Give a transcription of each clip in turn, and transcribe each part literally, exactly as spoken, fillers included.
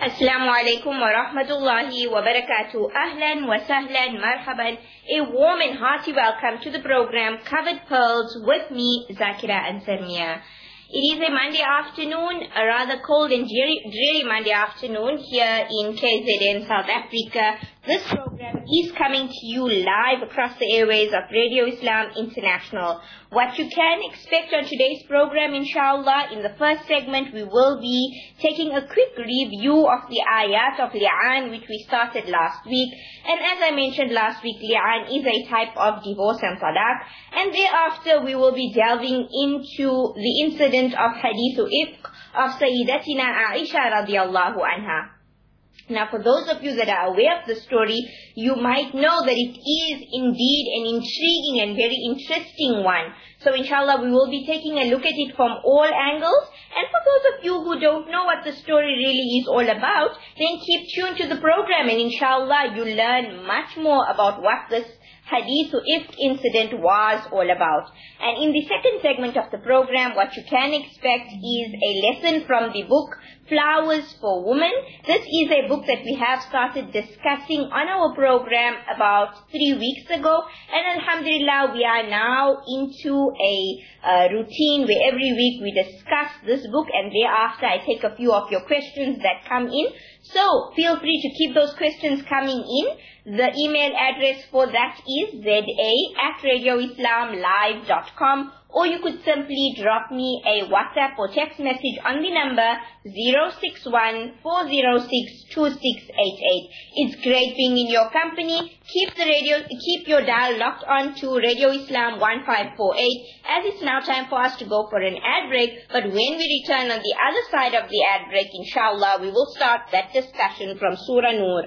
Assalamu alaikum wa rahmatullahi wa barakatuh. Ahlan wa sahlan marhaban. A warm and hearty welcome to the program Covered Pearls with me, Zakira Ansar Mia. It is a Monday afternoon, a rather cold and dreary, dreary Monday afternoon here in K Z N, South Africa. This program is coming to you live across the airways of Radio Islam International. What you can expect on today's program, inshallah, in the first segment, we will be taking a quick review of the ayat of li'an, which we started last week. And as I mentioned last week, li'an is a type of divorce and talaq. And thereafter, we will be delving into the incident of hadithu ifq of Sayyidatina Aisha radiallahu anha. Now, for those of you that are aware of the story, you might know that it is indeed an intriguing and very interesting one. So, inshallah, we will be taking a look at it from all angles. And for those of you who don't know what the story really is all about, then keep tuned to the program and inshallah, you'll learn much more about what this Hadithu Ifk incident was all about. And in the second segment of the program, what you can expect is a lesson from the book Flowers for Women. This is a book that we have started discussing on our program about three weeks ago. And alhamdulillah, we are now into a uh, routine where every week we discuss this book and thereafter I take a few of your questions that come in. So feel free to keep those questions coming in. The email address for that is z a at radio islam live dot com, or you could simply drop me a WhatsApp or text message on the number zero six one four zero six two six eight eight. It's great being in your company. Keep the radio, keep your dial locked on to Radio Islam one five four eight, as it's now time for us to go for an ad break. But when we return on the other side of the ad break, inshallah, we will start that discussion from Surah Nur.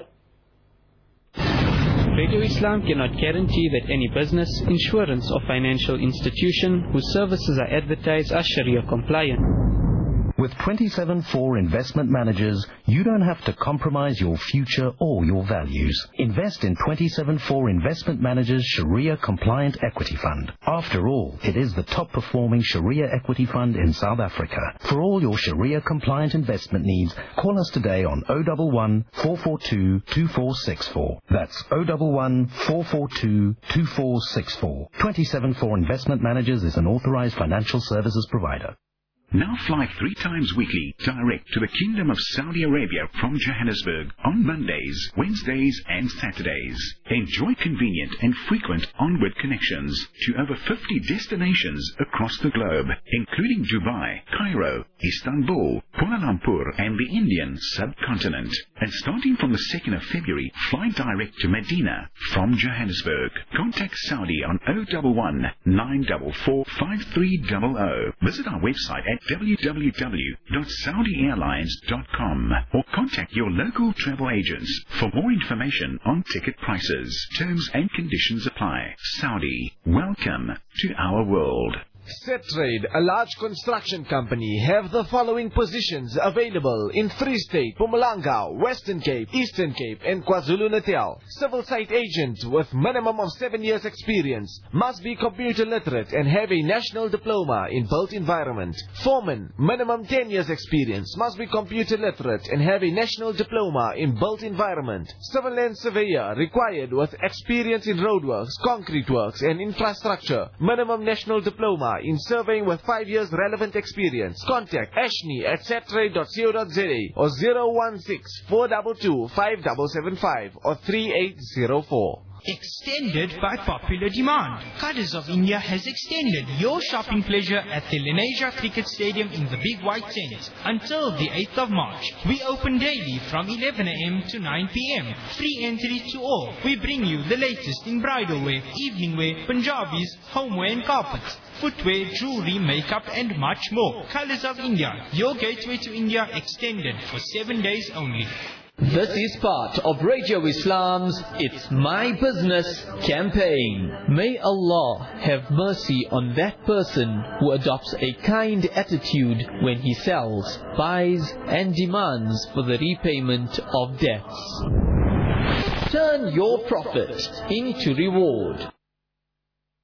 Radio Islam cannot guarantee that any business, insurance or financial institution whose services are advertised are Sharia compliant. With twenty-seven four Investment Managers, you don't have to compromise your future or your values. Invest in twenty-seven four Investment Managers Sharia Compliant Equity Fund. After all, it is the top performing Sharia equity fund in South Africa. For all your Sharia compliant investment needs, call us today on zero one one, four four two, two four six four. That's zero one one, four four two, two four six four. twenty-seven four Investment Managers is an authorized financial services provider. Now fly three times weekly direct to the Kingdom of Saudi Arabia from Johannesburg on Mondays, Wednesdays and Saturdays. Enjoy convenient and frequent onward connections to over fifty destinations across the globe, including Dubai, Cairo, Istanbul, Kuala Lumpur and the Indian subcontinent. And starting from the second of February, fly direct to Medina from Johannesburg. Contact Saudi on zero one one, nine four four, five three zero zero. Visit our website at w w w dot saudi airlines dot com or contact your local travel agents for more information on ticket prices. Terms and conditions apply. Saudi, welcome to our world. Setrade, a large construction company, have the following positions available in Free State, Mpumalanga, Western Cape, Eastern Cape and KwaZulu-Natal. Civil site agent with minimum of seven years experience, must be computer literate and have a national diploma in built environment. Foreman, minimum ten years experience, must be computer literate and have a national diploma in built environment. Civil land surveyor, required with experience in roadworks, concrete works and infrastructure. Minimum national diploma in surveying with five years relevant experience. Contact Ashni at setrade dot co dot za or zero one six, four two two, five seven seven five or three eight zero four. Extended by popular demand. Colors of India has extended your shopping pleasure at the Lenasia Cricket Stadium in the Big White Tent until the eighth of March. We open daily from eleven a m to nine p m Free entry to all. We bring you the latest in bridal wear, evening wear, Punjabis, homeware and carpets, footwear, jewelry, makeup and much more. Colors of India, your gateway to India, extended for seven days only. This is part of Radio Islam's It's My Business campaign. May Allah have mercy on that person who adopts a kind attitude when he sells, buys and demands for the repayment of debts. Turn your profit into reward.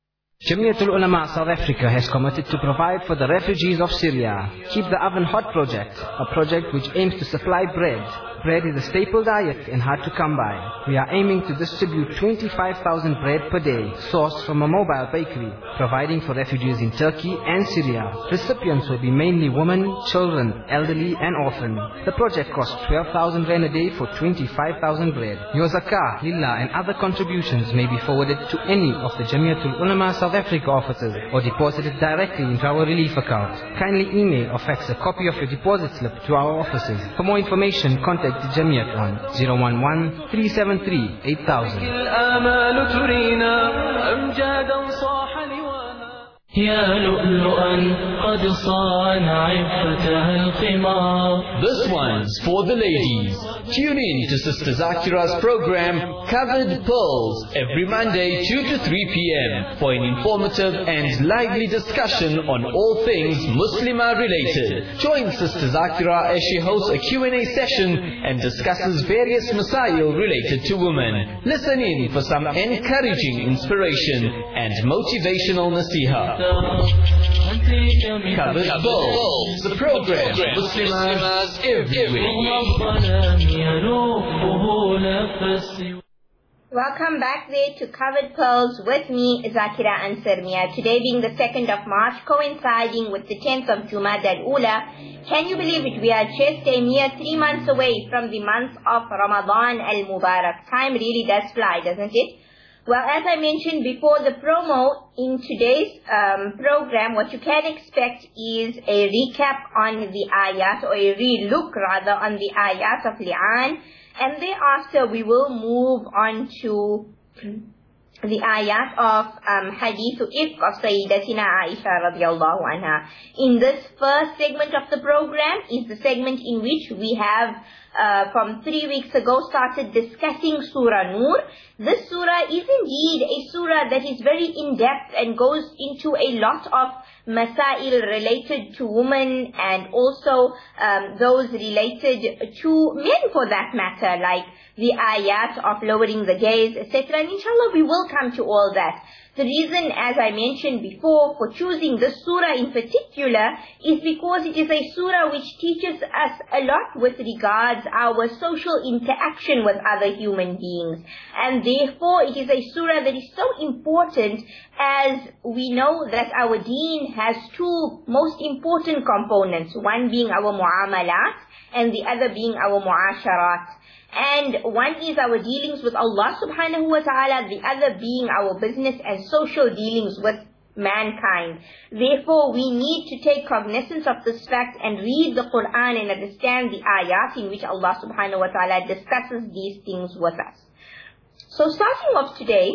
Jamiatul Ulama South Africa has committed to provide for the refugees of Syria. Keep the Oven Hot project, a project which aims to supply bread. Bread is a staple diet and hard to come by. We are aiming to distribute twenty-five thousand bread per day, sourced from a mobile bakery, providing for refugees in Turkey and Syria. Recipients will be mainly women, children, elderly and orphan. The project costs twelve thousand rand a day for twenty-five thousand bread. Your zakah, lillah and other contributions may be forwarded to any of the Jamiatul Ulama South Africa offices or deposited directly into our relief account. Kindly email or fax a copy of your deposit slip to our offices. For more information, contact the Jamiat on zero one one, three seven three, eight thousand. يا لؤلؤا قد صان عفتها القمار. This one's for the ladies. Tune in to Sister Zakira's program Covered Pearls every Monday two to three p.m. for an informative and lively discussion on all things Muslimah related. Join Sister Zakira as she hosts a Q and A session and discusses various masail related to women. Listen in for some encouraging inspiration and motivational nasiha. Covered Pearls, the program Muslimas everywhere. Welcome back there to Covered Pearls with me, Zakira Ansarmia. Today being the second of March, coinciding with the tenth of Jumada al-Ula. Can you believe it? We are just a mere three months away from the month of Ramadan al-Mubarak. Time really does fly, doesn't it? Well, as I mentioned before the promo, in today's um, program, what you can expect is a recap on the ayat, or a re-look rather on the ayat of Li'an, and thereafter we will move on to the ayat of um, Hadithu Ifk of Sayyidatina Aisha radiallahu anha. In this first segment of the program is the segment in which we have Uh, from three weeks ago started discussing Surah Nur. This surah is indeed a surah that is very in-depth and goes into a lot of masail related to women and also um, those related to men for that matter, like the ayat of lowering the gaze, et cetera. And inshallah we will come to all that. The reason, as I mentioned before, for choosing this surah in particular is because it is a surah which teaches us a lot with regards our social interaction with other human beings. And therefore, it is a surah that is so important, as we know that our deen has two most important components, one being our mu'amalat and the other being our mu'asharat. And one is our dealings with Allah subhanahu wa ta'ala, the other being our business and social dealings with mankind. Therefore, we need to take cognizance of this fact and read the Quran and understand the ayat in which Allah subhanahu wa ta'ala discusses these things with us. So starting off today,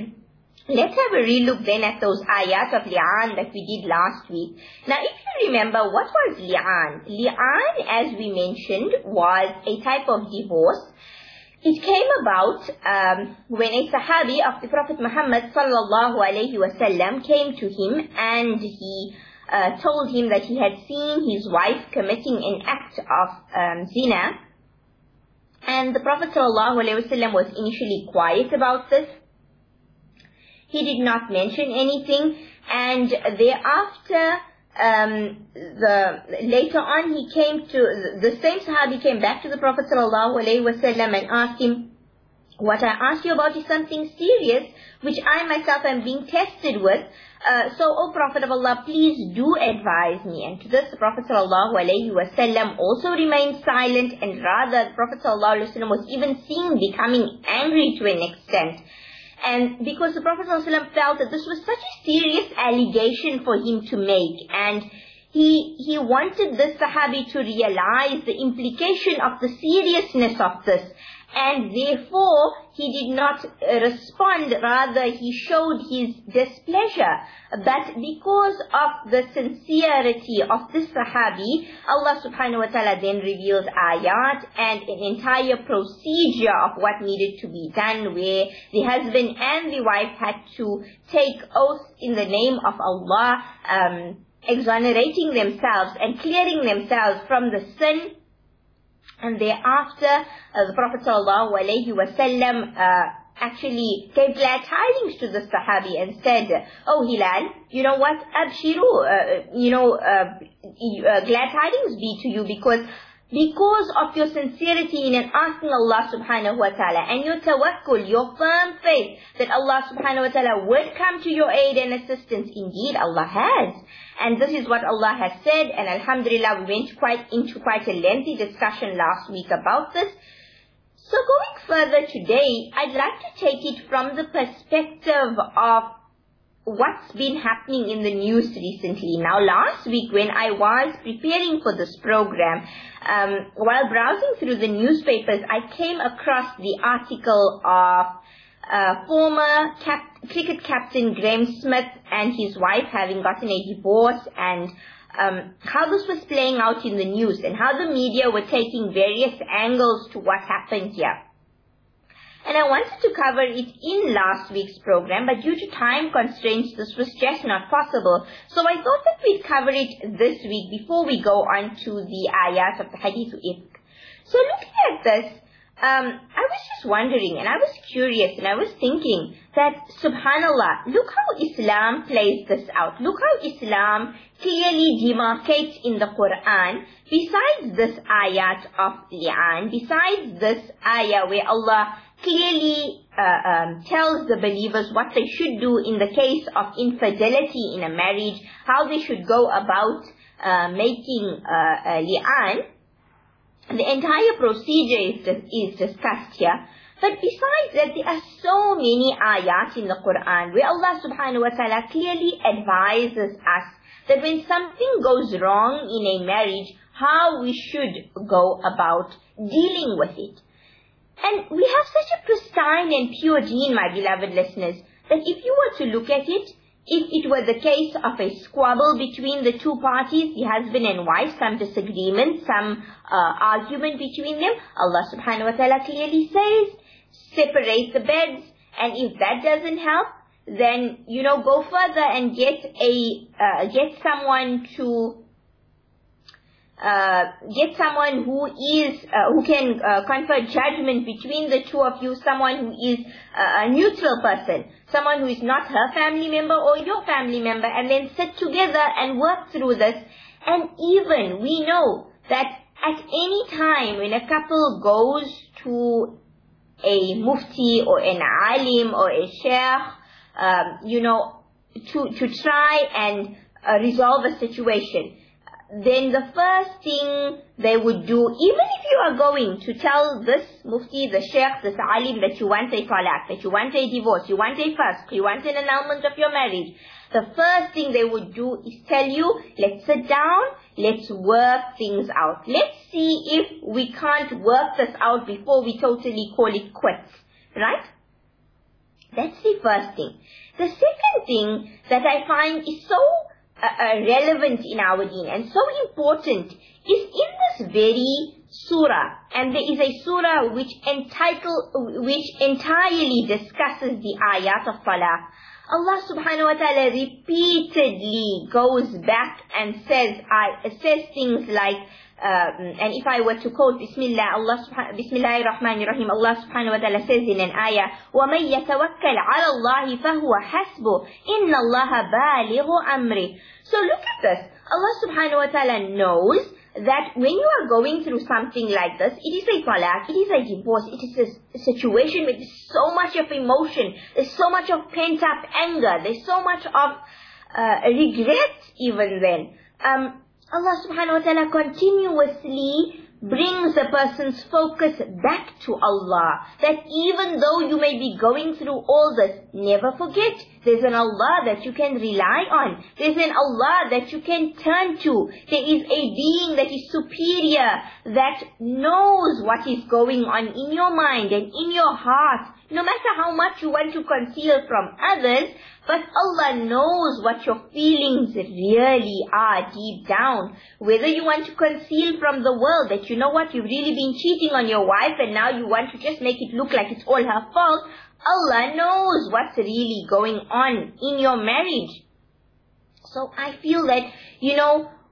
let's have a relook then at those ayat of Li'an that we did last week. Now, if you remember, what was Li'an? Li'an, as we mentioned, was a type of divorce. It came about um, when a Sahabi of the Prophet Muhammad sallallahu alayhi wasallam came to him and he uh, told him that he had seen his wife committing an act of um, zina. And the Prophet sallallahu alayhi wasallam was initially quiet about this. He did not mention anything, and thereafter, um, the later on he came to, the same Sahabi came back to the Prophet sallallahu alaihi wasallam and asked him, what I asked you about is something serious, which I myself am being tested with. Uh, so, O Prophet of Allah, please do advise me. And to this, the Prophet sallallahu alaihi wasallam also remained silent, and rather, the Prophet sallallahu alaihi wasallam was even seen becoming angry to an extent. And because the Prophet ﷺ felt that this was such a serious allegation for him to make, and he he wanted this Sahabi to realize the implication of the seriousness of this, and therefore he did not respond, rather he showed his displeasure. But because of the sincerity of this Sahabi, Allah subhanahu wa ta'ala then revealed ayat and an entire procedure of what needed to be done, where the husband and the wife had to take oath in the name of Allah, um, exonerating themselves and clearing themselves from the sin. And thereafter, uh, the Prophet sallallahu alaihi wasallam uh, actually gave glad tidings to the Sahabi and said, "Oh Hilal, you know what? Abshiru, uh, you know, uh, uh, glad tidings be to you because because of your sincerity in asking Allah subhanahu wa ta'ala and your tawakkul, your firm faith that Allah subhanahu wa ta'ala would come to your aid and assistance. Indeed, Allah has. And this is what Allah has said, and alhamdulillah, we went quite into quite a lengthy discussion last week about this. So going further today, I'd like to take it from the perspective of what's been happening in the news recently. Now, last week when I was preparing for this program, um, while browsing through the newspapers, I came across the article of uh, former cap- cricket captain Graeme Smith and his wife having gotten a divorce, and um, how this was playing out in the news and how the media were taking various angles to what happened here. And I wanted to cover it in last week's program, but due to time constraints, this was just not possible. So I thought that we'd cover it this week before we go on to the ayat of the Hadith Ifk. So looking at this, um, I was just wondering, and I was curious, and I was thinking that, subhanallah, look how Islam plays this out. Look how Islam clearly demarcates in the Quran, besides this ayat of li'an, besides this ayah where Allah clearly uh, um, tells the believers what they should do in the case of infidelity in a marriage, how they should go about uh, making uh, uh, li'an. The entire procedure is, is discussed here. But besides that, there are so many ayat in the Quran where Allah subhanahu wa ta'ala clearly advises us that when something goes wrong in a marriage, how we should go about dealing with it. And we have such a pristine and pure deen, my beloved listeners, that if you were to look at it, if it were the case of a squabble between the two parties, the husband and wife, some disagreement, some uh, argument between them, Allah subhanahu wa ta'ala clearly says, separate the beds, and if that doesn't help, then, you know, go further and get a, uh, get someone to Uh, get someone who is, uh, who can uh, confer judgment between the two of you, someone who is uh, a neutral person, someone who is not her family member or your family member, and then sit together and work through this. And even we know that at any time when a couple goes to a mufti or an alim or a sheikh, um, you know, to, to try and uh, resolve a situation, then the first thing they would do, even if you are going to tell this mufti, the sheikh, this alim that you want a talaq, that you want a divorce, you want a fasq, you want an annulment of your marriage, the first thing they would do is tell you, let's sit down, let's work things out. Let's see if we can't work this out before we totally call it quits. Right? That's the first thing. The second thing that I find is so Uh, uh, relevant in our deen and so important is in this very surah, and there is a surah which entitle, which entirely discusses the ayat of talaq. Allah subhanahu wa ta'ala repeatedly goes back and says, I says things like, uh, and if I were to quote Bismillah, Allah subhanahu, Bismillahir Rahmanir Rahim, Allah subhanahu wa ta'ala says in an ayah, وَمَنْ يَتَوَكَّلْ عَلَى اللَّهِ فَهُوَ حَسْبُهُ إِنَّ اللَّهَ بَالِغُ أَمْرِهِ. So look at this. Allah subhanahu wa ta'ala knows that when you are going through something like this, it is a talaq, it is a divorce, it is a situation with so much of emotion, there's so much of pent-up anger, there's so much of uh, regret even then. Um, Allah subhanahu wa ta'ala continuously brings a person's focus back to Allah. That even though you may be going through all this, never forget, there's an Allah that you can rely on. There's an Allah that you can turn to. There is a being that is superior, that knows what is going on in your mind and in your heart. No matter how much you want to conceal from others, but Allah knows what your feelings really are deep down. Whether you want to conceal from the world that you know what, you've really been cheating on your wife and now you want to just make it look like it's all her fault, Allah knows what's really going on in your marriage. So I feel that, you know,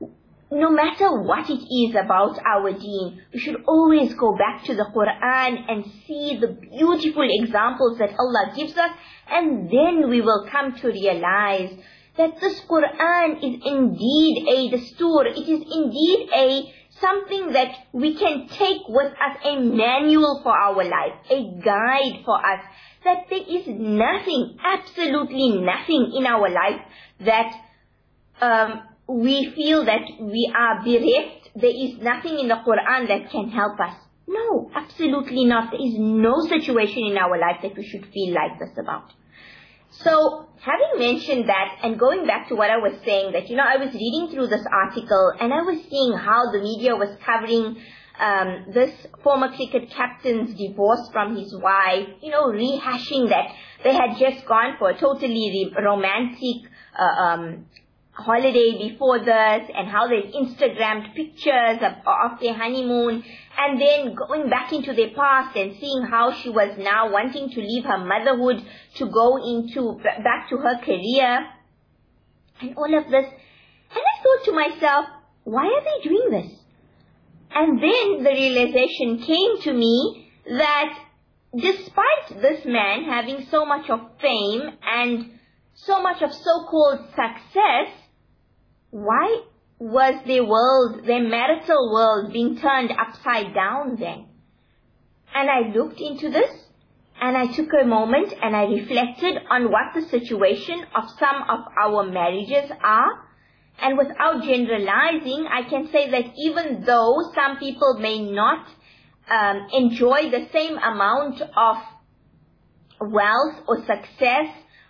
no matter what it is about our deen, we should always go back to the Quran and see the beautiful examples that Allah gives us, and then we will come to realize that this Quran is indeed a dastur, it is indeed a something that we can take with us, a manual for our life, a guide for us, that there is nothing, absolutely nothing in our life that um, we feel that we are bereft. There is nothing in the Quran that can help us. No, absolutely not. There is no situation in our life that we should feel like this about. So, having mentioned that, and going back to what I was saying, that, you know, I was reading through this article, and I was seeing how the media was covering um, this former cricket captain's divorce from his wife, you know, rehashing that they had just gone for a totally romantic uh, um holiday before this, and how they Instagrammed pictures of, of their honeymoon, and then going back into their past and seeing how she was now wanting to leave her motherhood to go into back to her career and all of this. And I thought to myself, why are they doing this? And then the realization came to me that despite this man having so much of fame and so much of so-called success, why was their world, their marital world, being turned upside down then? And I looked into this, and I took a moment and I reflected on what the situation of some of our marriages are. And without generalizing, I can say that even though some people may not um, enjoy the same amount of wealth or success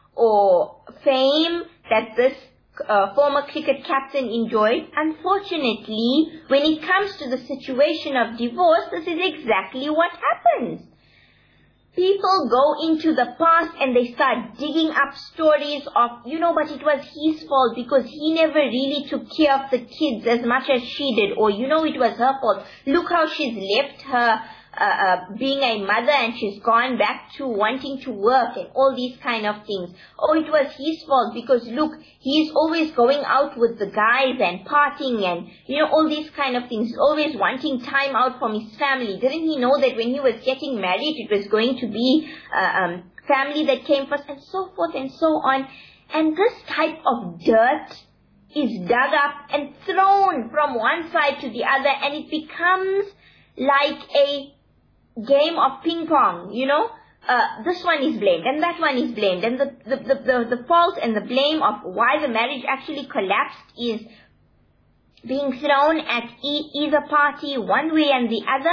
or fame that this uh, former cricket captain enjoyed, unfortunately, when it comes to the situation of divorce, this is exactly what happens. People go into the past and they start digging up stories of, you know, but it was his fault because he never really took care of the kids as much as she did. Or, you know, it was her fault. Look how she's left her uh, uh, being a mother and she's gone back to wanting to work and all these kind of things. Oh, it was his fault because, look, he's always going out with the guys and partying and, you know, all these kind of things. He's always wanting time out from his family. Didn't he know that when he was getting married, it was going to be uh, um, family that came first, and so forth and so on. And this type of dirt is dug up and thrown from one side to the other, and it becomes like a game of ping pong, you know. Uh, this one is blamed and that one is blamed, and the, the, the, the, the fault and the blame of why the marriage actually collapsed is being thrown at e- either party one way and the other.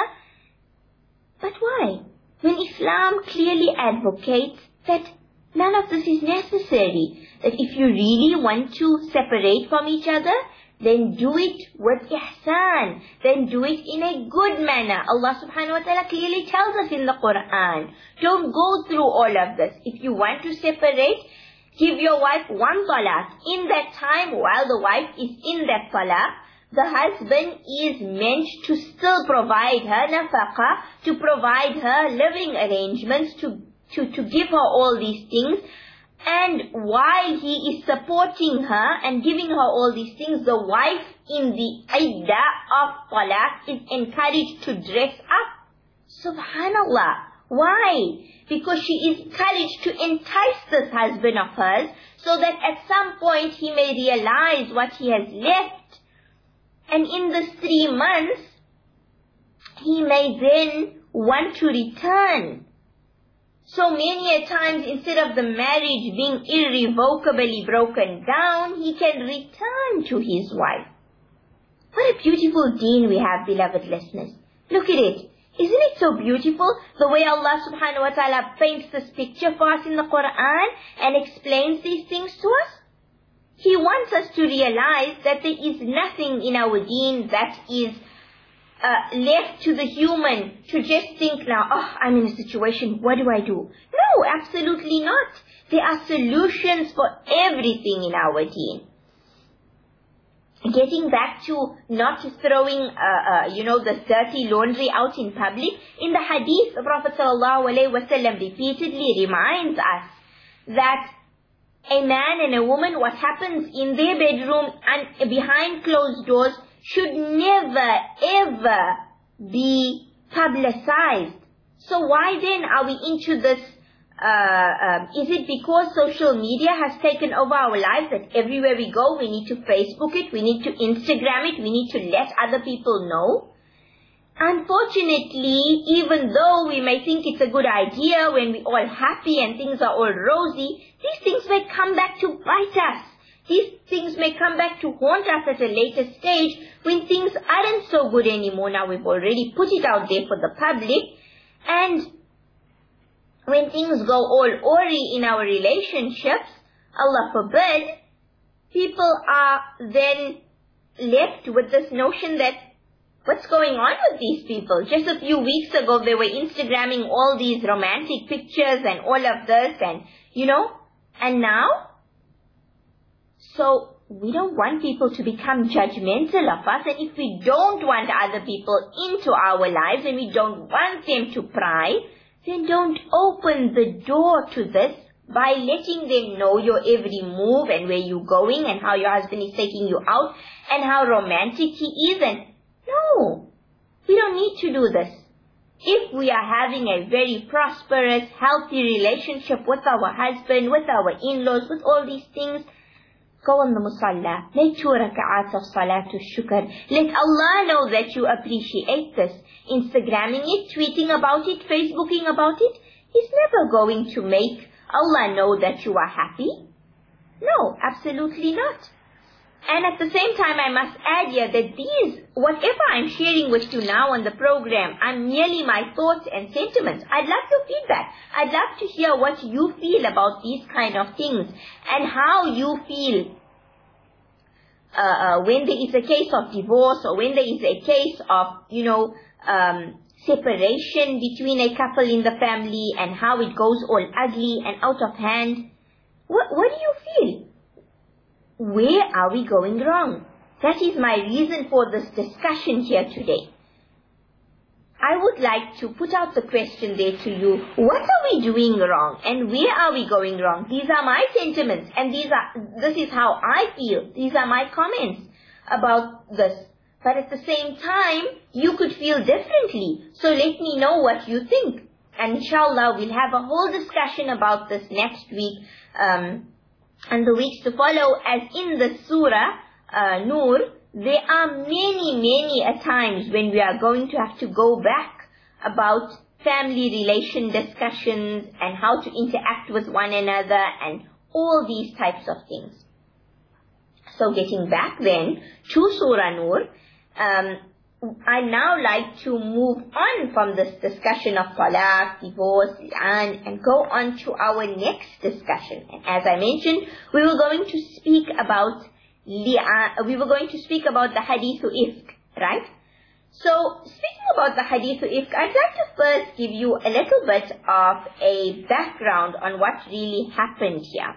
But why? When Islam clearly advocates that none of this is necessary, that if you really want to separate from each other, then do it with ihsan, then do it in a good manner. Allah subhanahu wa ta'ala clearly tells us in the Quran, don't go through all of this. If you want to separate, give your wife one talaq. In that time, while the wife is in that talaq, the husband is meant to still provide her nafaqah, to provide her living arrangements, to, to, to give her all these things. And while he is supporting her and giving her all these things, the wife in the iddah of talaq is encouraged to dress up. Subhanallah. Why? Because she is encouraged to entice this husband of hers, so that at some point he may realize what he has left. And in this three months, he may then want to return. So many a times, instead of the marriage being irrevocably broken down, he can return to his wife. What a beautiful deen we have, beloved listeners. Look at it. Isn't it so beautiful, the way Allah subhanahu wa ta'ala paints this picture for us in the Quran and explains these things to us? He wants us to realize that there is nothing in our deen that is Uh, left to the human to just think now, oh, I'm in a situation, what do I do? No, absolutely not. There are solutions for everything in our deen. Getting back to not throwing, uh, uh, you know, the dirty laundry out in public, in the hadith, the Prophet sallallahu alaihi wasallam repeatedly reminds us that a man and a woman, what happens in their bedroom and behind closed doors, should never ever be publicized. So why then are we into this? Uh, um, is it because social media has taken over our lives that everywhere we go we need to Facebook it, we need to Instagram it, we need to let other people know? Unfortunately, even though we may think it's a good idea when we're all happy and things are all rosy, these things may come back to bite us. These things may come back to haunt us at a later stage when things aren't so good anymore. Now we've already put it out there for the public, and when things go all awry in our relationships, Allah forbid, people are then left with this notion that what's going on with these people? Just a few weeks ago, they were Instagramming all these romantic pictures and all of this and, you know, and now? So, we don't want people to become judgmental of us, and if we don't want other people into our lives and we don't want them to pry, then don't open the door to this by letting them know your every move and where you're going and how your husband is taking you out and how romantic he is. And no, we don't need to do this. If we are having a very prosperous, healthy relationship with our husband, with our in-laws, with all these things, go on the musalla, make two raka'ats of salatul shukr. Let Allah know that you appreciate this. Instagramming it, tweeting about it, Facebooking about it, is never going to make Allah know that you are happy. No, absolutely not. And at the same time, I must add here that these, whatever I'm sharing with you now on the program, are merely my thoughts and sentiments. I'd love your feedback. I'd love to hear what you feel about these kind of things and how you feel uh, uh, when there is a case of divorce or when there is a case of, you know, um, separation between a couple in the family and how it goes all ugly and out of hand. What, what do you feel? Where are we going wrong? That is my reason for this discussion here today. I would like to put out the question there to you. What are we doing wrong and where are we going wrong? These are my sentiments and these are, this is how I feel. These are my comments about this. But at the same time, you could feel differently. So let me know what you think. And inshallah, we'll have a whole discussion about this next week. Um, And the weeks to follow, as in the surah, uh, Nur, there are many, many a times when we are going to have to go back about family relation discussions and how to interact with one another and all these types of things. So getting back then to Surah Nur, um, I now like to move on from this discussion of talaq, divorce, and, and go on to our next discussion. And as I mentioned, we were going to speak about li'an, we were going to speak about the hadithu ifk, right? So, speaking about the hadithu ifk, I'd like to first give you a little bit of a background on what really happened here.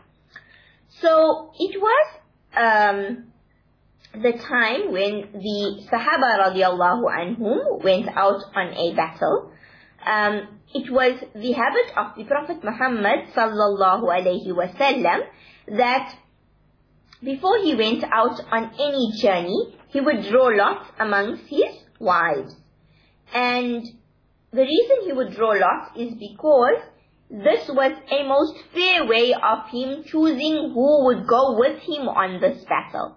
So, it was um, the time when the Sahaba radiallahu anhum went out on a battle. Um, it was the habit of the Prophet Muhammad sallallahu alayhi wasallam that before he went out on any journey, he would draw lots amongst his wives. And the reason he would draw lots is because this was a most fair way of him choosing who would go with him on this battle.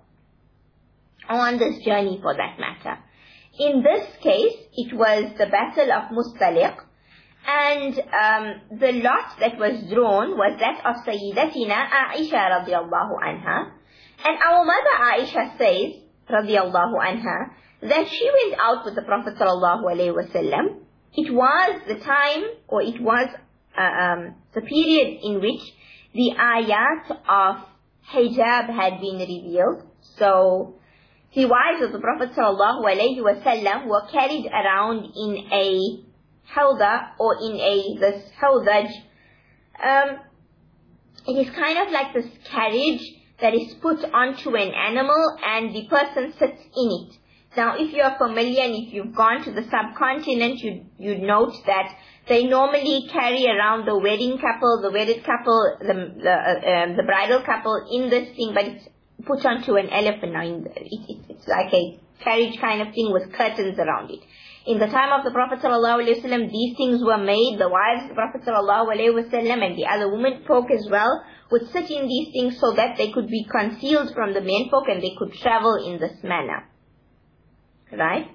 On this journey for that matter. In this case, it was the Battle of Mustaliq, and um, the lot that was drawn was that of Sayyidatina Aisha radiallahu anha. And our mother Aisha says, radiallahu anha, that she went out with the Prophet sallallahu alayhi wasallam. It was the time, or it was uh, um, the period in which the ayat of hijab had been revealed. So, the wives of the Prophet sallallahu alayhi wasallam were carried around in a hawda or in a this hawdaj. Um, it is kind of like this carriage that is put onto an animal and the person sits in it. Now, if you are familiar and if you've gone to the subcontinent, you you note that they normally carry around the wedding couple, the wedded couple, the the, uh, um, the bridal couple in this thing, but it's put onto an elephant. Now, it, it, it's like a carriage kind of thing with curtains around it. In the time of the Prophet ﷺ, these things were made. The wives of the Prophet ﷺ and the other women folk as well would sit in these things so that they could be concealed from the men folk and they could travel in this manner. Right?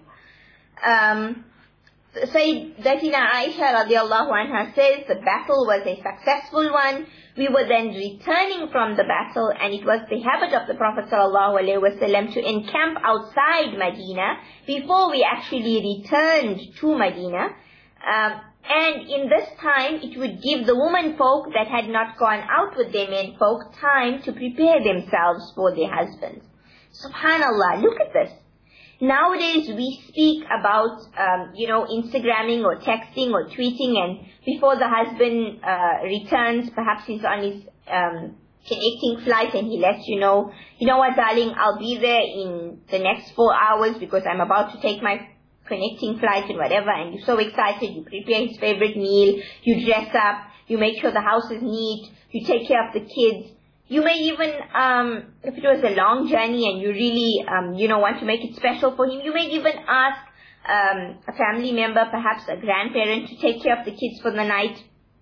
Um, Sayyidatina Aisha radiallahu anha says the battle was a successful one. We were then returning from the battle, and it was the habit of the Prophet ﷺ to encamp outside Medina before we actually returned to Medina. Um, and in this time, it would give the women folk that had not gone out with their men folk time to prepare themselves for their husbands. Subhanallah, look at this. Nowadays, we speak about, um, you know, Instagramming or texting or tweeting, and before the husband uh, returns, perhaps he's on his um, connecting flight and he lets you know, you know what, darling, I'll be there in the next four hours because I'm about to take my connecting flight and whatever, and you're so excited, you prepare his favorite meal, you dress up, you make sure the house is neat, you take care of the kids. You may even, um, if it was a long journey and you really, um, you know, want to make it special for him, you may even ask um, a family member, perhaps a grandparent, to take care of the kids for the night.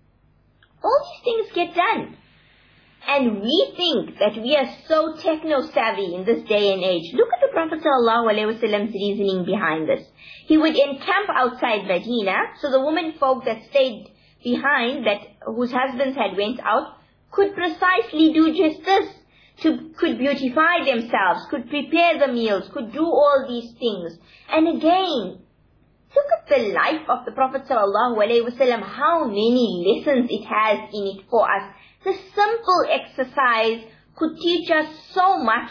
All these things get done. And we think that we are so techno-savvy in this day and age. Look at the Prophet ﷺ's reasoning behind this. He would encamp outside Medina, so the women folk that stayed behind, that whose husbands had went out, could precisely do just this, to, could beautify themselves, could prepare the meals, could do all these things. And again, look at the life of the Prophet ﷺ, how many lessons it has in it for us. This simple exercise could teach us so much,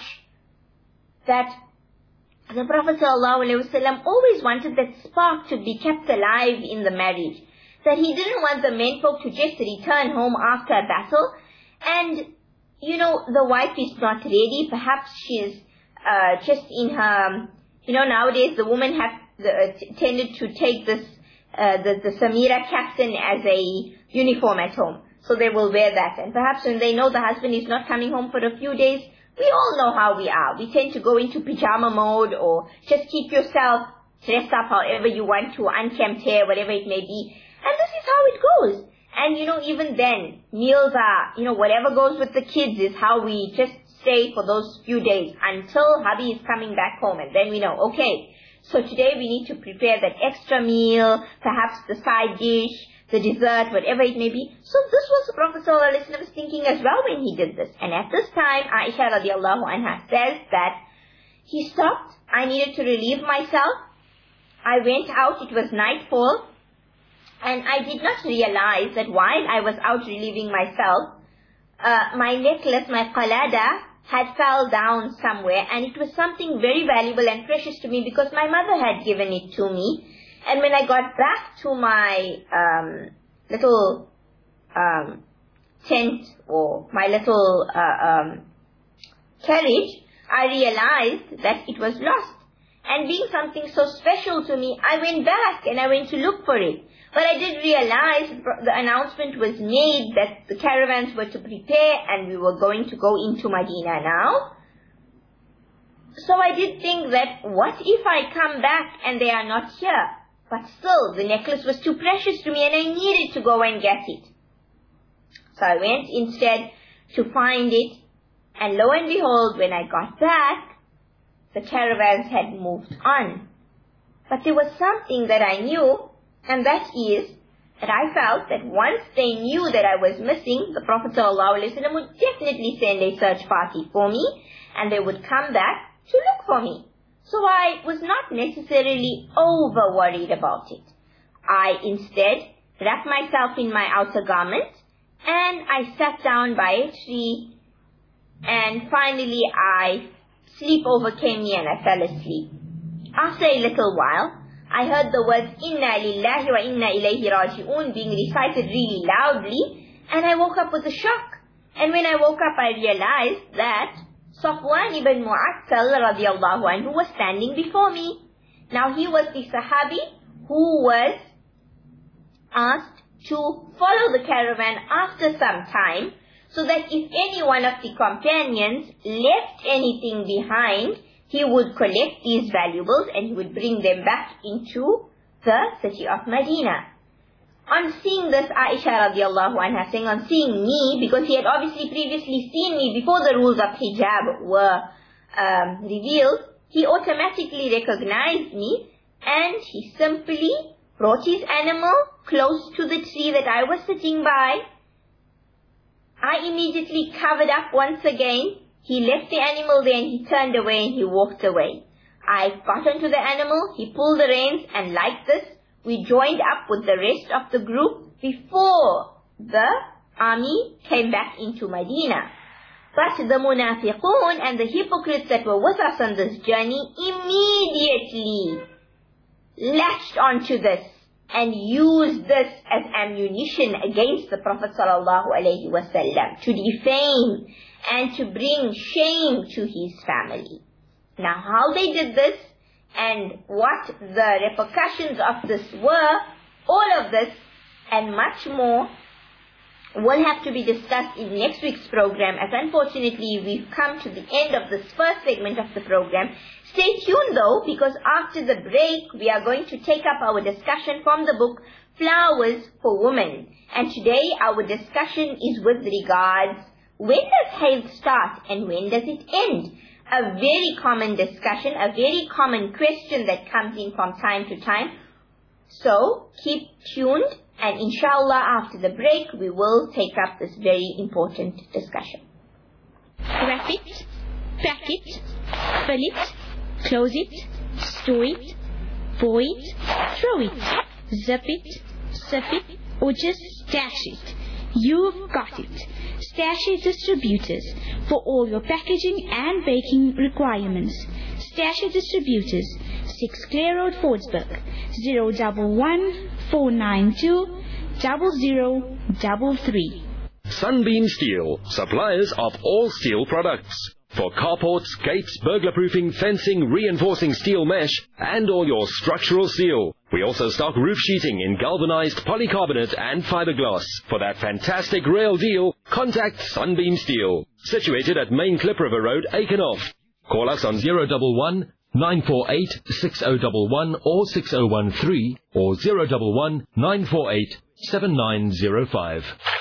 that the Prophet ﷺ always wanted that spark to be kept alive in the marriage. That he didn't want the men folk to just return home after a battle, and, you know, the wife is not ready. Perhaps she's uh, just in her, you know, nowadays the women have the, uh, t- tended to take this, uh, the, the Samira captain as a uniform at home. So they will wear that. And perhaps when they know the husband is not coming home for a few days, we all know how we are. We tend to go into pajama mode, or just keep yourself dressed up however you want to, unkempt hair, whatever it may be. And this is how it goes. And, you know, even then, meals are, you know, whatever goes with the kids is how we just stay for those few days until hubby is coming back home. And then we know, okay, so today we need to prepare that extra meal, perhaps the side dish, the dessert, whatever it may be. So this was the Prophet ﷺ was thinking as well when he did this. And at this time, Aisha radiallahu anha says that he stopped. I needed to relieve myself. I went out. It was nightfall. And I did not realize that while I was out relieving myself, uh, my necklace, my qalada, had fell down somewhere, and it was something very valuable and precious to me because my mother had given it to me. And when I got back to my um, little um, tent or my little uh, um, carriage, I realized that it was lost. And being something so special to me, I went back and I went to look for it. But I did realize the announcement was made that the caravans were to prepare and we were going to go into Medina now. So I did think that, what if I come back and they are not here? But still, the necklace was too precious to me and I needed to go and get it. So I went instead to find it. And lo and behold, when I got back, the caravans had moved on. But there was something that I knew, and that is that I felt that once they knew that I was missing, the Prophet ﷺ would definitely send a search party for me, and they would come back to look for me. So I was not necessarily over worried about it. I instead wrapped myself in my outer garment, and I sat down by a tree, and finally I sleep overcame me and I fell asleep. After a little while, I heard the words Inna lillahi wa inna ilayhi raji'un being recited really loudly, and I woke up with a shock. And when I woke up, I realized that Safwan ibn Mu'attal radiallahu anhu was standing before me. Now he was the Sahabi who was asked to follow the caravan after some time, so that if any one of the companions left anything behind, he would collect these valuables and he would bring them back into the city of Medina. On seeing this, Aisha radiallahu anha saying, on seeing me, because he had obviously previously seen me before the rules of hijab were um, revealed, he automatically recognized me and he simply brought his animal close to the tree that I was sitting by. I immediately covered up once again. He left the animal there and he turned away and he walked away. I got onto the animal, he pulled the reins, and like this, we joined up with the rest of the group before the army came back into Medina. But the munafiqun and the hypocrites that were with us on this journey immediately latched onto this and used this as ammunition against the Prophet sallallahu alaihi wasallam to defame and to bring shame to his family. Now, how they did this and what the repercussions of this were, all of this and much more will have to be discussed in next week's program, as unfortunately we've come to the end of this first segment of the program. Stay tuned though, because after the break we are going to take up our discussion from the book Flowers for Women. And today our discussion is with regards, when does haid start and when does it end? A very common discussion, a very common question that comes in from time to time. So keep tuned, and inshallah after the break we will take up this very important discussion. Wrap it, pack it, fill it, close it, store it, pour it, throw it, zip it, sieve it, or just stash it. You've got it. Stash Distributors for all your packaging and baking requirements. Stash Distributors, six Clare Road, Fordsburg, zero one one, four nine two, zero zero three three. Sunbeam Steel, suppliers of all steel products. For carports, gates, burglar-proofing, fencing, reinforcing steel mesh, and all your structural steel. We also stock roof sheeting in galvanized polycarbonate and fiberglass. For that fantastic rail deal, contact Sunbeam Steel. Situated at Main Klip River Road, Aikenhof. Call us on zero one one, nine four eight, six zero one one or six zero one three or zero one one, nine four eight, seven nine zero five.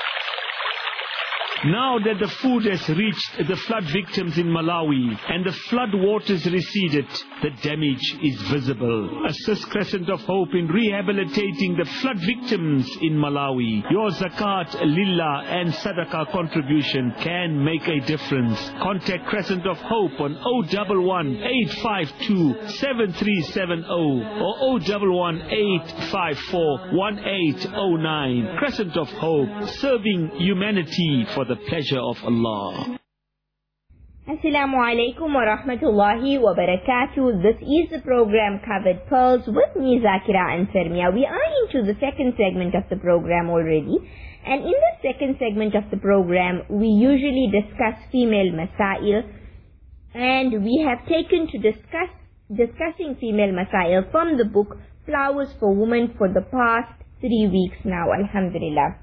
Now that the food has reached the flood victims in Malawi and the flood waters receded, the damage is visible. Assist Crescent of Hope in rehabilitating the flood victims in Malawi. Your zakat, lillah and sadaqah contribution can make a difference. Contact Crescent of Hope on zero one one, eight five two, seven three seven zero or zero one one, eight five four, one eight zero nine. Crescent of Hope, serving humanity for the pleasure of Allah. Assalamu alaikum wa rahmatullahi wa barakatuh. This is the program Covered Pearls with me, Zakira and Sarmia. We are into the second segment of the program already. And in the second segment of the program, we usually discuss female masail. And we have taken to discuss discussing female masail from the book Flowers for Women for the past three weeks now, alhamdulillah.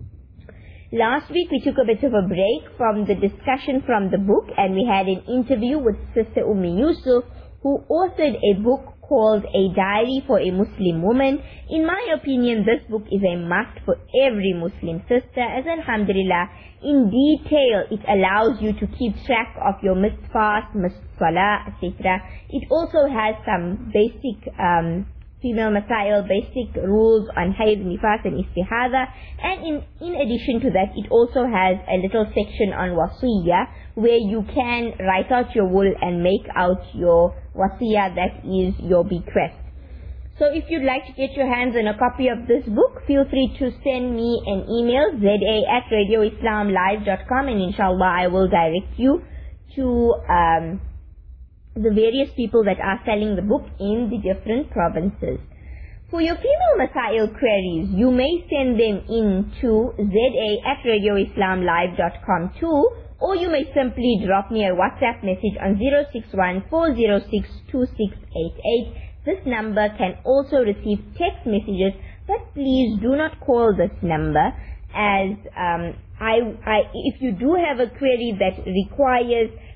Last week we took a bit of a break from the discussion from the book, and we had an interview with Sister Ummi Yusuf, who authored a book called A Diary for a Muslim Woman. In my opinion, this book is a must for every Muslim sister, as alhamdulillah, in detail it allows you to keep track of your missed fast, missed salah, et cetera. It also has some basic um, female masail, basic rules on hayd, nifas and istihada, and in, in addition to that it also has a little section on wasiyah where you can write out your will and make out your wasiyah, that is your bequest. So if you'd like to get your hands on a copy of this book, feel free to send me an email, za at radio islam live dot com, and inshallah I will direct you to um, the various people that are selling the book in the different provinces. For your female masail queries, you may send them in to za at radio islam live dot com too, or you may simply drop me a WhatsApp message on zero six one, four zero six, two six eight eight. This number can also receive text messages, but please do not call this number, as um, I, I, if you do have a query that requires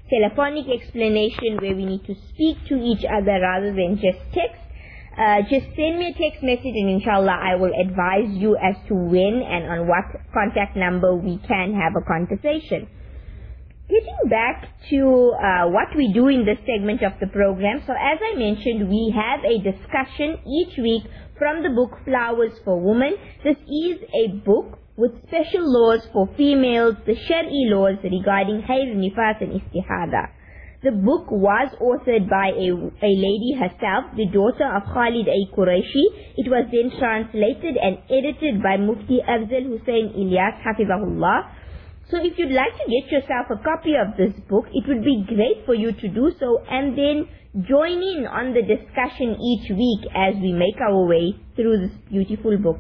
telephonic explanation where we need to speak to each other rather than just text, uh, just send me a text message and inshallah I will advise you as to when and on what contact number we can have a conversation. Getting back to uh, what we do in this segment of the program, so as I mentioned, we have a discussion each week from the book Flowers for Women. This is a book with special laws for females, the Shari'i laws regarding hayd, nifas and istihada. The book was authored by a, a lady herself, the daughter of Khalid A. Quraishi. It was then translated and edited by Mufti Afzal Hussain Ilyas, Hafizahullah. So if you'd like to get yourself a copy of this book, it would be great for you to do so and then join in on the discussion each week as we make our way through this beautiful book.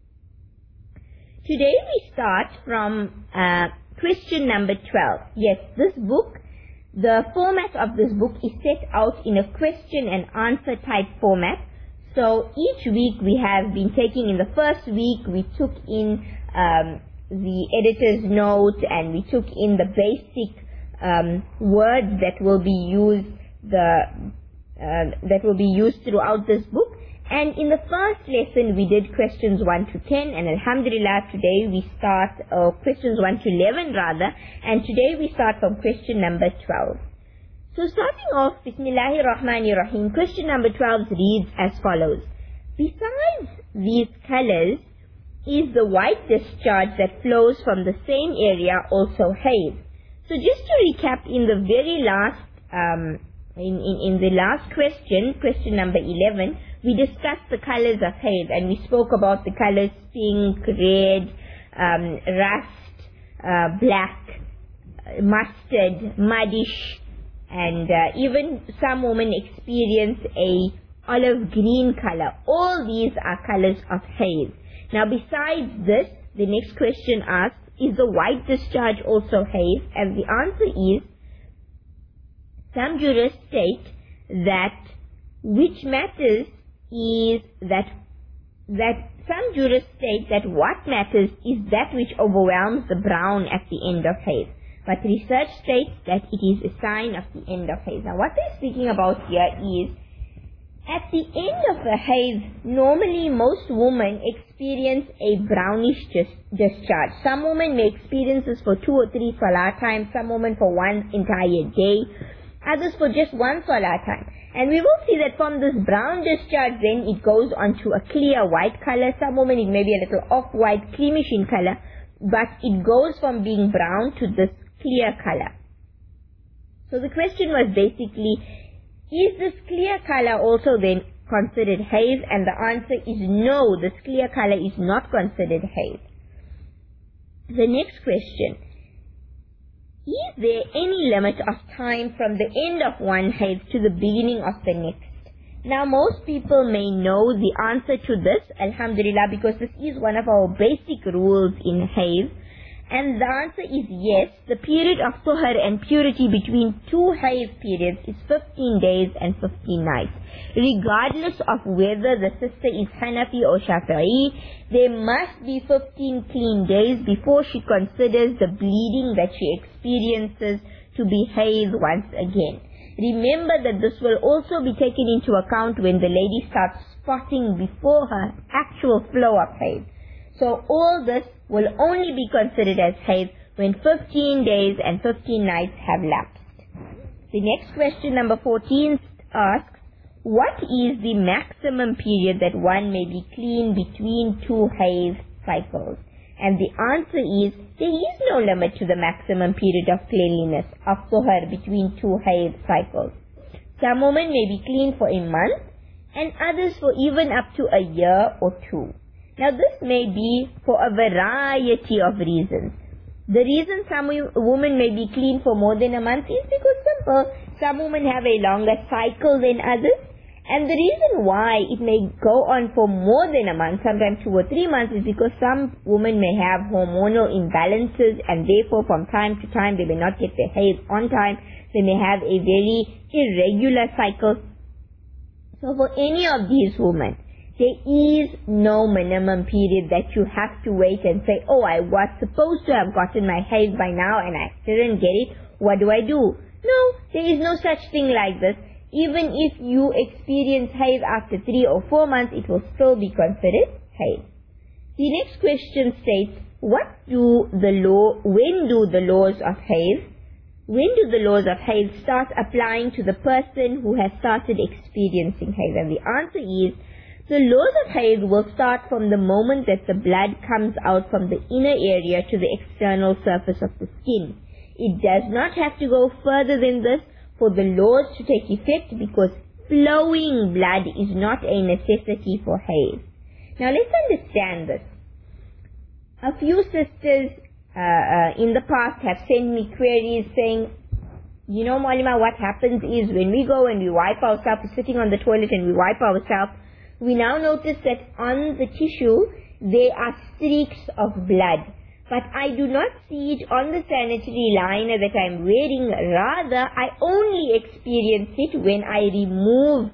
Today we start from uh, question number twelve. Yes, this book, the format of this book is set out in a question and answer type format. So each week we have been taking, in the first week we took in um, the editor's note and we took in the basic um, words that will be used the uh, that will be used throughout this book. And in the first lesson we did questions one to ten, and alhamdulillah today we start uh, questions one to eleven rather, and today we start from question number twelve. So starting off, Bismillahir Rahmanir Rahim, question number twelve reads as follows. Besides these colors, is the white discharge that flows from the same area also hayd? So just to recap, in the very last, um, in, in, in the last question, question number eleven, we discussed the colors of hayd and we spoke about the colors pink, red, um, rust, uh, black, mustard, muddish, and uh, even some women experience a olive green color. All these are colors of hayd. Now besides this, the next question asks, is the white discharge also hayd? And the answer is, some jurists state that which matters is that, that some jurists state that what matters is that which overwhelms the brown at the end of hayd. But research states that it is a sign of the end of hayd. Now what they're speaking about here is, at the end of the hayd, normally most women experience a brownish dis- discharge. Some women may experience this for two or three salah times, some women for one entire day, others for just one salah time. And we will see that from this brown discharge then it goes on to a clear white color. Some women it may be a little off-white, creamish in color, but it goes from being brown to this clear color. So the question was basically, is this clear color also then considered hayd? And the answer is no, this clear color is not considered hayd. The next question, is there any limit of time from the end of one hayd to the beginning of the next? Now most people may know the answer to this, alhamdulillah, because this is one of our basic rules in hayd. And the answer is yes, the period of tuhur and purity between two hayd periods is fifteen days and fifteen nights. Regardless of whether the sister is Hanafi or Shafi'i, there must be fifteen clean days before she considers the bleeding that she experiences to be hayd once again. Remember that this will also be taken into account when the lady starts spotting before her actual flow of hayd. So all this will only be considered as hayd when fifteen days and fifteen nights have lapsed. The next question, number fourteen, asks, what is the maximum period that one may be clean between two hayd cycles? And the answer is, there is no limit to the maximum period of cleanliness of tuhur between two hayd cycles. Some women may be clean for a month and others for even up to a year or two. Now this may be for a variety of reasons. The reason some women may be clean for more than a month is because simple. Some women have a longer cycle than others. And the reason why it may go on for more than a month, sometimes two or three months, is because some women may have hormonal imbalances and therefore from time to time they may not get their hayd on time. They may have a very irregular cycle. So for any of these women, there is no minimum period that you have to wait and say, oh, I was supposed to have gotten my hayd by now and I didn't get it. What do I do? No, there is no such thing like this. Even if you experience haid after three or four months, it will still be considered haid. The next question states, what do the law, when do the laws of haid, when do the laws of haid start applying to the person who has started experiencing haid? And the answer is, the laws of haid will start from the moment that the blood comes out from the inner area to the external surface of the skin. It does not have to go further than this for the laws to take effect, because flowing blood is not a necessity for haid. Now let's understand this. A few sisters uh, uh, in the past have sent me queries saying, you know, Maulima, what happens is when we go and we wipe ourselves, we're sitting on the toilet and we wipe ourselves, we now notice that on the tissue there are streaks of blood. But I do not see it on the sanitary liner that I'm wearing. Rather, I only experience it when I remove,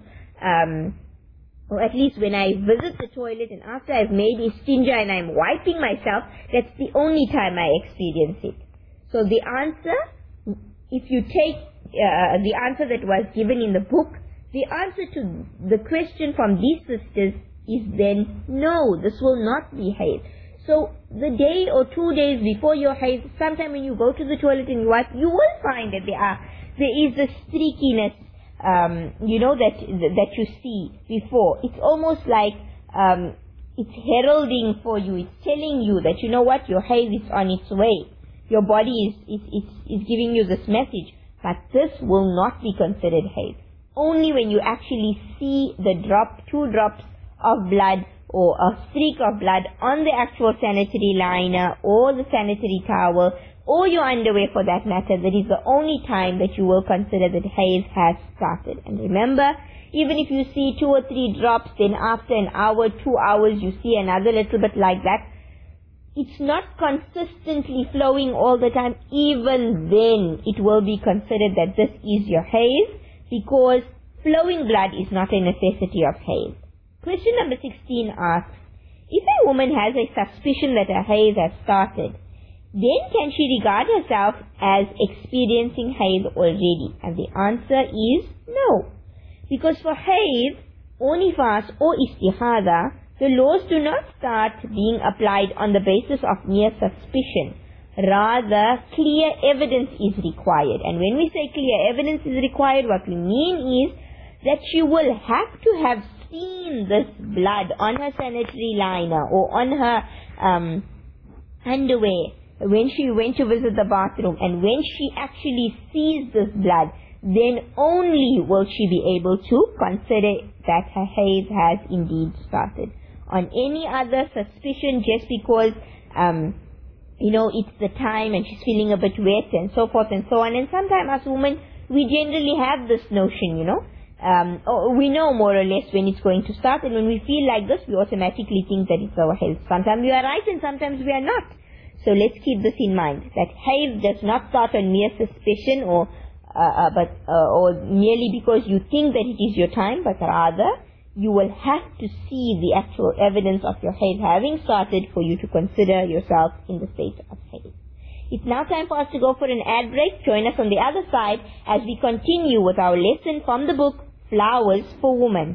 um, or at least when I visit the toilet and after I've made istinja and I'm wiping myself, that's the only time I experience it. So the answer, if you take uh, the answer that was given in the book, the answer to the question from these sisters is then no, this will not be haid. So the day or two days before your haid, sometime when you go to the toilet and you wipe, you will find that there are there is a streakiness, um, you know, that that you see before. It's almost like um, it's heralding for you. It's telling you that, you know what, your haid is on its way. Your body is is is, is giving you this message. But this will not be considered haid. Only when you actually see the drop, two drops of blood or a streak of blood on the actual sanitary liner or the sanitary towel or your underwear for that matter, that is the only time that you will consider that haid has started. And remember, even if you see two or three drops, then after an hour, two hours, you see another little bit like that, it's not consistently flowing all the time. Even then, it will be considered that this is your haid, because flowing blood is not a necessity of haid. Question number sixteen asks, if a woman has a suspicion that her haid has started, then can she regard herself as experiencing haid already? And the answer is no. Because for haid, or nifas, or istihada, the laws do not start being applied on the basis of mere suspicion. Rather, clear evidence is required. And when we say clear evidence is required, what we mean is that she will have to have seen this blood on her sanitary liner or on her um, underwear when she went to visit the bathroom. And when she actually sees this blood, then only will she be able to consider that her haid has indeed started. On any other suspicion, just because um, you know, it's the time and she's feeling a bit wet and so forth and so on. And sometimes as women, we generally have this notion, you know, Um, we know more or less when it's going to start, and when we feel like this, we automatically think that it's our haid. Sometimes we are right and sometimes we are not. So let's keep this in mind, that haid does not start on mere suspicion or uh, uh, but uh, or merely because you think that it is your time, but rather you will have to see the actual evidence of your haid having started for you to consider yourself in the state of haid. It's now time for us to go for an ad break. Join us on the other side as we continue with our lesson from the book Flowers for Women.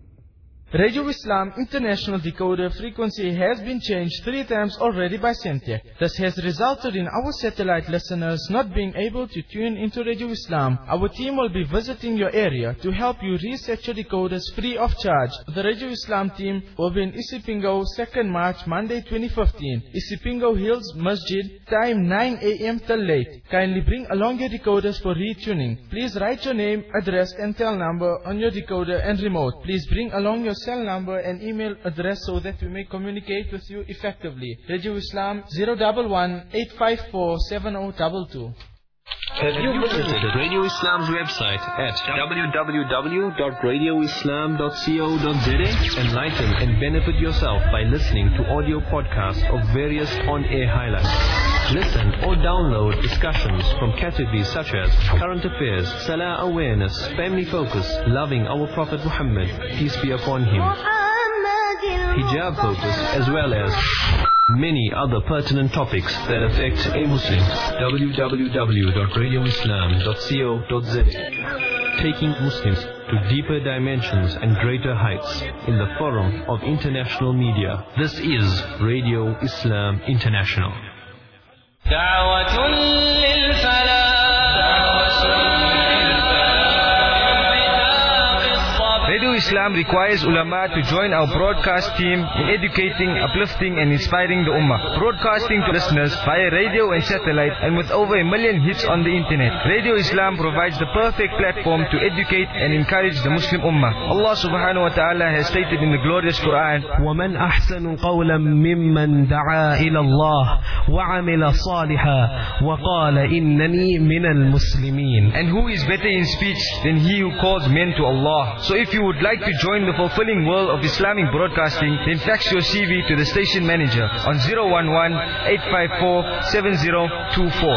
Radio Islam International decoder frequency has been changed three times already by Centec. This has resulted in our satellite listeners not being able to tune into Radio Islam. Our team will be visiting your area to help you reset your decoders free of charge. The Radio Islam team will be in Isipingo, second March, Monday twenty fifteen. Isipingo Hills Masjid, time nine a m till late. Kindly bring along your decoders for retuning. Please write your name, address and tel number on your decoder and remote. Please bring along your cell number and email address so that we may communicate with you effectively. Radio Islam zero one one, eight five four, seven zero two two. Have you visited Radio Islam's website at w w w dot radio islam dot co dot z a? Enlighten and benefit yourself by listening to audio podcasts of various on-air highlights. Listen or download discussions from categories such as current affairs, salah awareness, family focus, loving our Prophet Muhammad, peace be upon him. hijab focus, as well as many other pertinent topics that affect a Muslim. w w w dot radio islam dot co dot z a. Taking Muslims to deeper dimensions and greater heights in the forum of international media. This is Radio Islam International. Radio Islam requires ulama to join our broadcast team in educating, uplifting and inspiring the ummah. Broadcasting to listeners via radio and satellite, and with over a million hits on the internet. Radio Islam provides the perfect platform to educate and encourage the Muslim ummah. Allah subhanahu wa ta'ala has stated in the glorious Quran, وَمَنْ أَحْسَنُ قَوْلًا مِمَّنْ دَعَا إِلَى اللَّهِ وَعَمِلَ صَالِحًا وَقَالَ إِنَّنِي مِنَ الْمُسْلِمِينَ. And who is better in speech than he who calls men to Allah? So if you would like to join the fulfilling world of Islamic broadcasting, then fax your C V to the station manager on zero one one, eight five four, seven zero two four.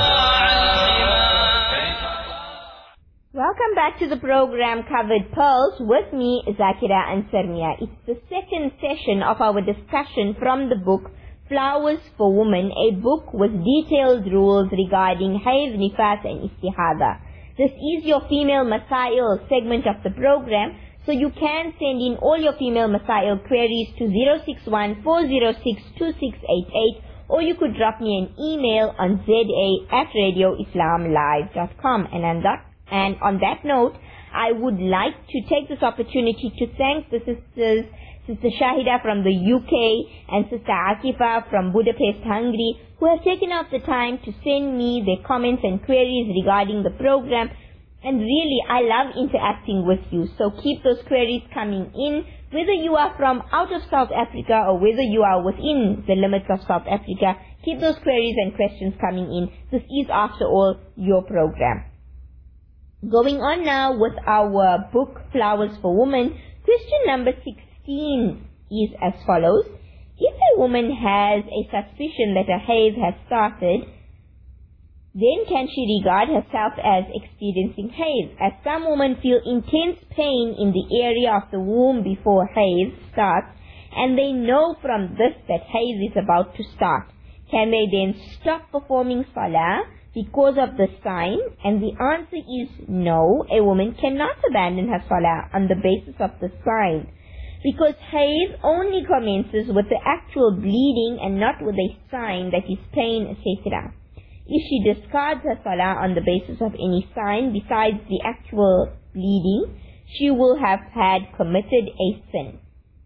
Welcome back to the program Covered Pearls with me, Zakira and Sarmia. It's the second session of our discussion from the book Flowers for Women, a book with detailed rules regarding Hayd, Nifas and Istihada. This is your female Masail segment of the program, so you can send in all your female Masail queries to zero six one, four zero six, two six eight eight, or you could drop me an email on z a at radio islam live dot com. And on that, and on that note, I would like to take this opportunity to thank the sisters, Sister Shahida from the U K and Sister Akifa from Budapest, Hungary, who have taken out the time to send me their comments and queries regarding the program. And really, I love interacting with you. So keep those queries coming in, whether you are from out of South Africa or whether you are within the limits of South Africa. Keep those queries and questions coming in. This is, after all, your program. Going on now with our book, Flowers for Women. Question number sixteen is as follows. If a woman has a suspicion that a haid has started, then can she regard herself as experiencing haid? As some women feel intense pain in the area of the womb before haid starts, and they know from this that haid is about to start. Can they then stop performing salah because of the sign? And the answer is no. A woman cannot abandon her salah on the basis of the sign, because haid only commences with the actual bleeding and not with a sign that is pain, et cetera. If she discards her salah on the basis of any sign besides the actual bleeding, she will have had committed a sin.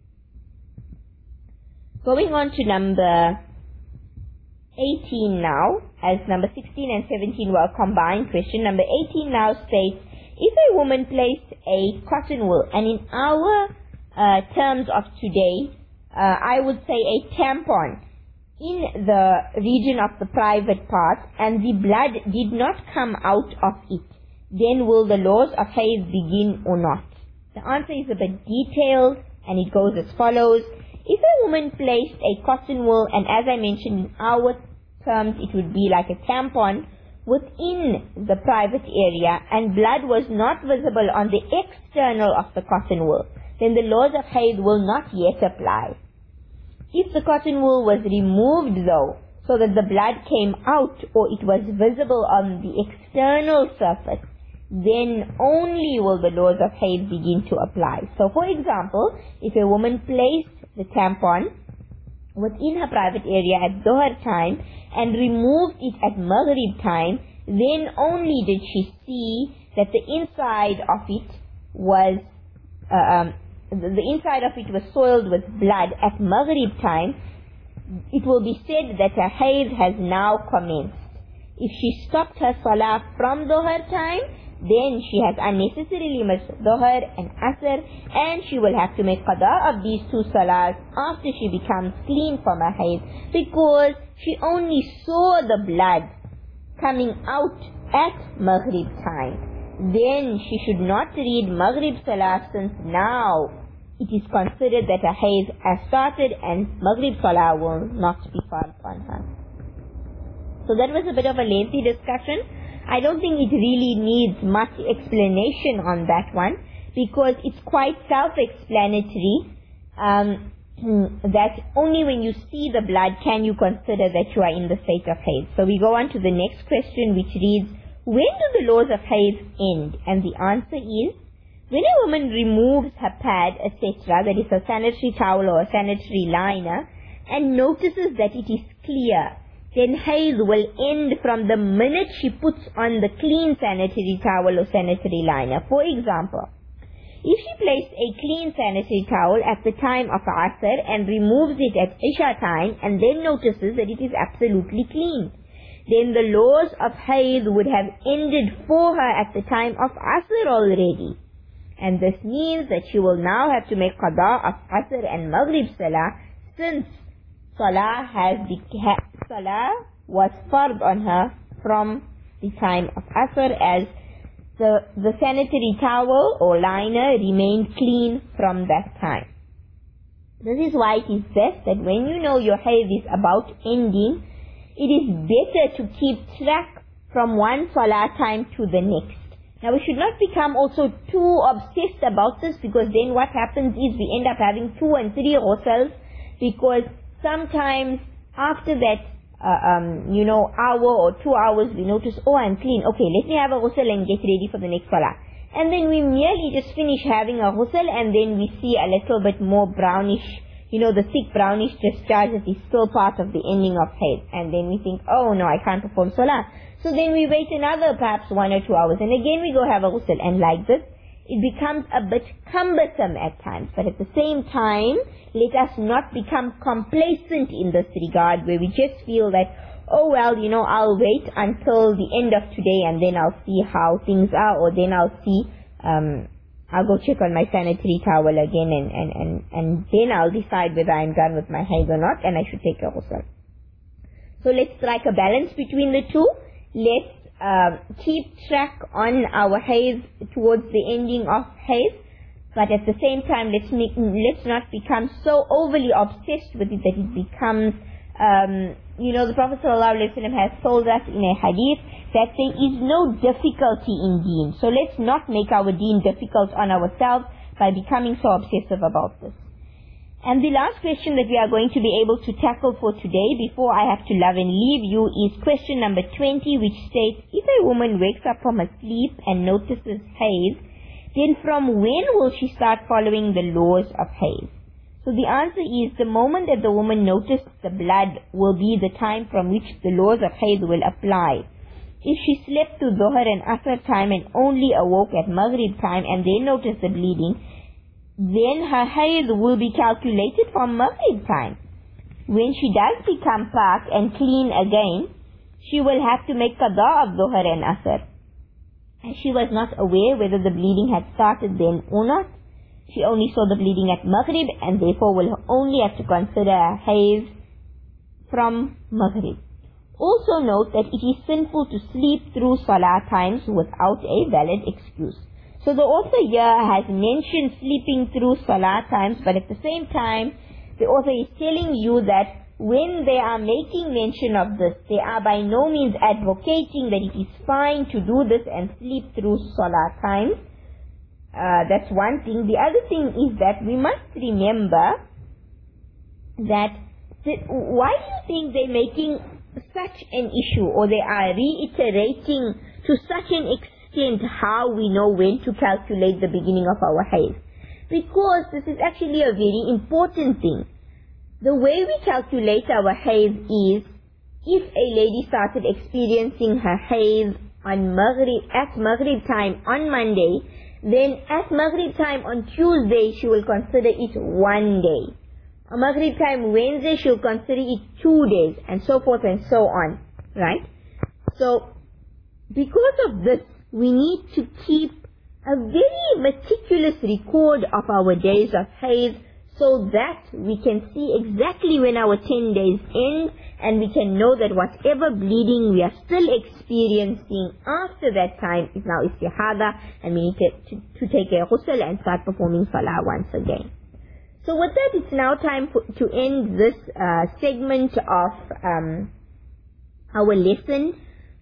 Going on to number eighteen now, as number sixteen and seventeen were a combined question. Number eighteen now states, if a woman placed a cotton wool, and in our uh, terms of today, uh, I would say a tampon, in the region of the private part, and the blood did not come out of it, then will the laws of hayd begin or not? The answer is a bit detailed, and it goes as follows. If a woman placed a cotton wool, and as I mentioned in our terms it would be like a tampon, within the private area, and blood was not visible on the external of the cotton wool, then the laws of hayd will not yet apply. If the cotton wool was removed though, so that the blood came out or it was visible on the external surface, then only will the laws of hayd begin to apply. So for example, if a woman placed the tampon within her private area at Dhuhr time and removed it at Maghrib time, then only did she see that the inside of it was uh, um, the inside of it was soiled with blood at Maghrib time, it will be said that her hayd has now commenced. If she stopped her salah from Dhuhr time, then she has unnecessarily missed Dhuhr and Asr, and she will have to make qada of these two salahs after she becomes clean from her hayd, because she only saw the blood coming out at Maghrib time. Then she should not read Maghrib salah, since now it is considered that a hayd has started and Maghrib salah will not be farz on her. So that was a bit of a lengthy discussion. I don't think it really needs much explanation on that one, because it's quite self-explanatory. Um, that only when you see the blood can you consider that you are in the state of hayd. So we go on to the next question, which reads, when do the laws of hayd end? And the answer is, when a woman removes her pad, et cetera, that is a sanitary towel or a sanitary liner, and notices that it is clear, then hayd will end from the minute she puts on the clean sanitary towel or sanitary liner. For example, if she placed a clean sanitary towel at the time of Asr and removes it at Isha time and then notices that it is absolutely clean, then the laws of hayd would have ended for her at the time of Asr already. And this means that she will now have to make qada of Asr and Maghrib Salah, since Salah has beca- Salah was fard on her from the time of Asr, as the, the sanitary towel or liner remained clean from that time. This is why it is best that when you know your hayd is about ending, it is better to keep track from one Salah time to the next. Now we should not become also too obsessed about this, because then what happens is we end up having two and three ghusls, because sometimes after that uh, um, you know, hour or two hours we notice, oh, I'm clean, okay, let me have a ghusl and get ready for the next salah. And then we merely just finish having a ghusl, and then we see a little bit more brownish, you know, the thick brownish discharge that is still part of the ending of hayd. And then we think, oh no, I can't perform salah. So then we wait another perhaps one or two hours, and again we go have a ghusl, and like this, it becomes a bit cumbersome at times. But at the same time, let us not become complacent in this regard, where we just feel that, oh well, you know, I'll wait until the end of today and then I'll see how things are, or then I'll see, um, I'll go check on my sanitary towel again, and, and, and, and then I'll decide whether I'm done with my hayd or not, and I should take a ghusl. So let's strike a balance between the two. Let's uh, keep track on our hayd towards the ending of hayd, but at the same time, let's make, let's not become so overly obsessed with it that it becomes, um, you know, the Prophet ﷺ has told us in a hadith that there is no difficulty in deen. So let's not make our deen difficult on ourselves by becoming so obsessive about this. And the last question that we are going to be able to tackle for today, before I have to love and leave you, is question number twenty, which states, if a woman wakes up from her sleep and notices hayd, then from when will she start following the laws of hayd? So the answer is, the moment that the woman noticed the blood will be the time from which the laws of hayd will apply. If she slept through Dhuhr and Asr time and only awoke at Maghrib time and then noticed the bleeding, then her hayd will be calculated from Maghrib time. When she does become pak and clean again, she will have to make qada of Dhuhr and Asr. And she was not aware whether the bleeding had started then or not. She only saw the bleeding at Maghrib, and therefore will only have to consider her hayd from Maghrib. Also note that it is sinful to sleep through salah times without a valid excuse. So the author here has mentioned sleeping through salah times, but at the same time, the author is telling you that when they are making mention of this, they are by no means advocating that it is fine to do this and sleep through salah times. Uh, that's one thing. The other thing is that we must remember that the, why do you think they're making such an issue, or they are reiterating to such an extent how we know when to calculate the beginning of our hayd? Because this is actually a very important thing. The way we calculate our hayd is, if a lady started experiencing her hayd on Maghrib, at Maghrib time on Monday, then at Maghrib time on Tuesday she will consider it one day. On Maghrib time Wednesday she will consider it two days, and so forth and so on. Right? So, because of this, we need to keep a very meticulous record of our days of hayd, so that we can see exactly when our ten days end, and we can know that whatever bleeding we are still experiencing after that time is now istihada, and we need to, to, to take a ghusl and start performing salah once again. So with that, it's now time for, to end this uh, segment of um, our lesson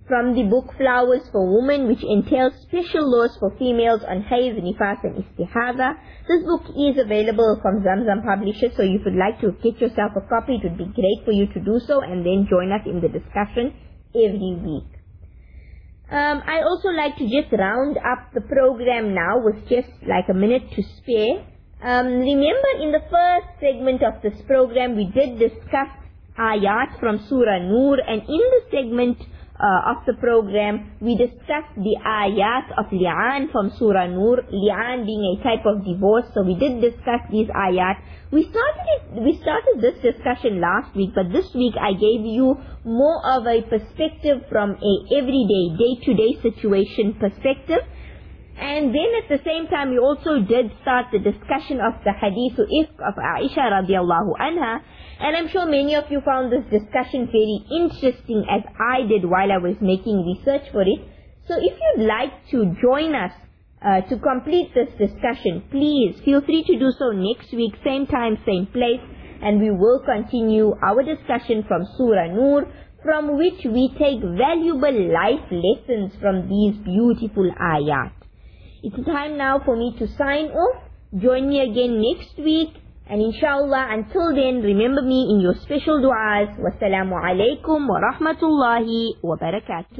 from the book Flowers for Women, which entails special laws for females on Hayz, Nifas and Istihada. This book is available from Zamzam Publishers, so if you'd like to get yourself a copy, it would be great for you to do so and then join us in the discussion every week. Um, I also like to just round up the program now with just like a minute to spare. Um, remember in the first segment of this program, we did discuss ayat from Surah Nur, and in the segment uh, of the program, we discussed the ayat of li'an from Surah Nur, li'an being a type of divorce. So we did discuss these ayat. We started it, we started this discussion last week, but this week I gave you more of a perspective from a everyday, day-to-day situation perspective. And then at the same time, we also did start the discussion of the hadith ifk of Aisha radiallahu anha. And I'm sure many of you found this discussion very interesting, as I did while I was making research for it. So if you'd like to join us uh, to complete this discussion, please feel free to do so next week, same time, same place. And we will continue our discussion from Surah Nur, from which we take valuable life lessons from these beautiful ayat. It's time now for me to sign off. Join me again next week. And inshallah, until then, remember me in your special du'as. Wassalamu alaikum wa rahmatullahi wa barakatuh.